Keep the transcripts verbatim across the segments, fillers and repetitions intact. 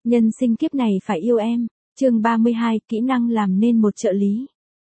Nhân sinh kiếp này phải yêu em. Chương ba mươi hai, kỹ năng làm nên một trợ lý.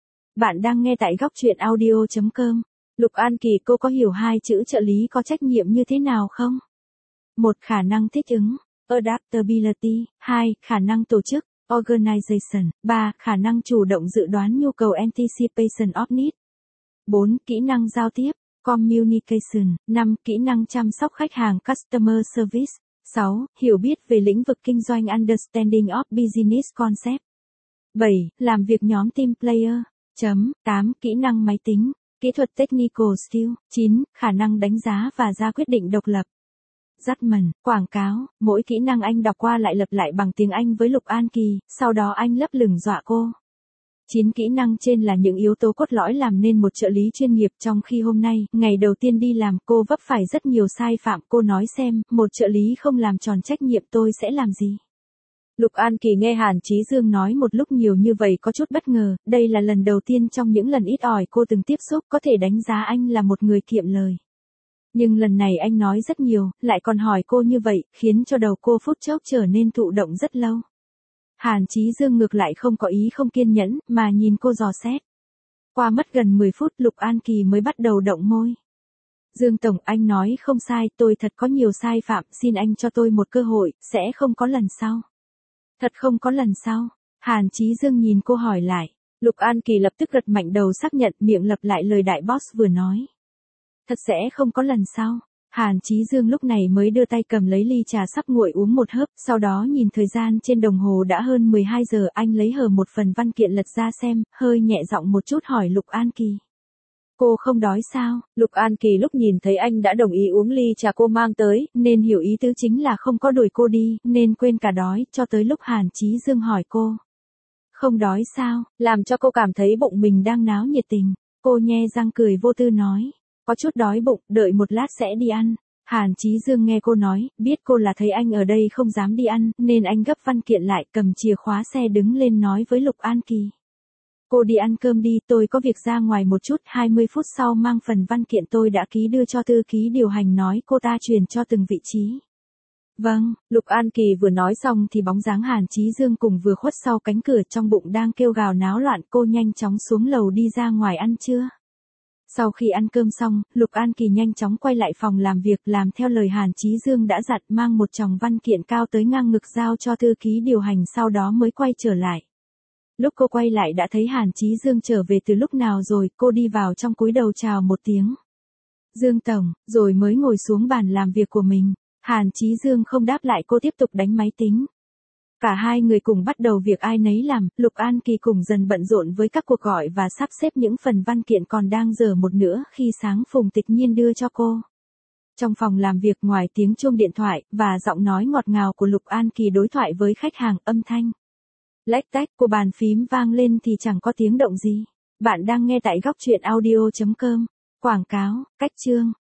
Bạn đang nghe tại góc truyện audio chấm com. Lục An Kỳ, cô có hiểu hai chữ trợ lý có trách nhiệm như thế nào không? Một, khả năng thích ứng, adaptability. Hai, khả năng tổ chức, organization. Ba, khả năng chủ động dự đoán nhu cầu, anticipation of need. Bốn, kỹ năng giao tiếp, communication. Năm, kỹ năng chăm sóc khách hàng, customer service. Sáu, hiểu biết về lĩnh vực kinh doanh, understanding of business concept. Bảy, làm việc nhóm, team player. Chấm. Tám, kỹ năng máy tính, kỹ thuật, technical skill. Chín, khả năng đánh giá và ra quyết định độc lập. Judgment, quảng cáo. Mỗi kỹ năng anh đọc qua lại lặp lại bằng tiếng Anh với Lục An Kỳ, sau đó anh lấp lửng dọa cô. Chín kỹ năng trên là những yếu tố cốt lõi làm nên một trợ lý chuyên nghiệp, trong khi hôm nay, ngày đầu tiên đi làm, cô vấp phải rất nhiều sai phạm. Cô nói xem, một trợ lý không làm tròn trách nhiệm tôi sẽ làm gì? Lục An Kỳ nghe Hàn Chí Dương nói một lúc nhiều như vậy có chút bất ngờ, đây là lần đầu tiên trong những lần ít ỏi cô từng tiếp xúc có thể đánh giá anh là một người kiệm lời. Nhưng lần này anh nói rất nhiều, lại còn hỏi cô như vậy, khiến cho đầu cô phút chốc trở nên thụ động rất lâu. Hàn Chí Dương ngược lại không có ý không kiên nhẫn, mà nhìn cô dò xét. Qua mất gần mười phút, Lục An Kỳ mới bắt đầu động môi. Dương Tổng, anh nói không sai, tôi thật có nhiều sai phạm, xin anh cho tôi một cơ hội, sẽ không có lần sau. Thật không có lần sau? Hàn Chí Dương nhìn cô hỏi lại. Lục An Kỳ lập tức gật mạnh đầu xác nhận, miệng lặp lại lời đại boss vừa nói. Thật sẽ không có lần sau. Hàn Chí Dương lúc này mới đưa tay cầm lấy ly trà sắp nguội uống một hớp, sau đó nhìn thời gian trên đồng hồ đã hơn mười hai giờ, anh lấy hờ một phần văn kiện lật ra xem, hơi nhẹ giọng một chút hỏi Lục An Kỳ. Cô không đói sao? Lục An Kỳ lúc nhìn thấy anh đã đồng ý uống ly trà cô mang tới, nên hiểu ý tứ chính là không có đuổi cô đi, nên quên cả đói, cho tới lúc Hàn Chí Dương hỏi cô. Không đói sao? Làm cho cô cảm thấy bụng mình đang náo nhiệt tình. Cô nhe răng cười vô tư nói. Có chút đói bụng, đợi một lát sẽ đi ăn. Hàn Chí Dương nghe cô nói, biết cô là thấy anh ở đây không dám đi ăn, nên anh gấp văn kiện lại, cầm chìa khóa xe đứng lên nói với Lục An Kỳ. Cô đi ăn cơm đi, tôi có việc ra ngoài một chút, hai mươi phút sau mang phần văn kiện tôi đã ký đưa cho thư ký điều hành, nói cô ta truyền cho từng vị trí. Vâng, Lục An Kỳ vừa nói xong thì bóng dáng Hàn Chí Dương cùng vừa khuất sau cánh cửa, trong bụng đang kêu gào náo loạn, cô nhanh chóng xuống lầu đi ra ngoài ăn trưa. Sau khi ăn cơm xong, Lục An Kỳ nhanh chóng quay lại phòng làm việc, làm theo lời Hàn Chí Dương đã dặn, mang một chồng văn kiện cao tới ngang ngực giao cho thư ký điều hành, sau đó mới quay trở lại. Lúc cô quay lại đã thấy Hàn Chí Dương trở về từ lúc nào rồi, cô đi vào trong cúi đầu chào một tiếng. Dương Tổng, rồi mới ngồi xuống bàn làm việc của mình. Hàn Chí Dương không đáp lại, cô tiếp tục đánh máy tính. Cả hai người cùng bắt đầu việc ai nấy làm, Lục An Kỳ cùng dần bận rộn với các cuộc gọi và sắp xếp những phần văn kiện còn đang dở một nữa khi sáng Phùng Tịch Nhiên đưa cho cô. Trong phòng làm việc, ngoài tiếng chuông điện thoại và giọng nói ngọt ngào của Lục An Kỳ đối thoại với khách hàng, âm thanh lách tách của bàn phím vang lên thì chẳng có tiếng động gì. Bạn đang nghe tại góc truyện audio chấm com. Quảng cáo, cách chương.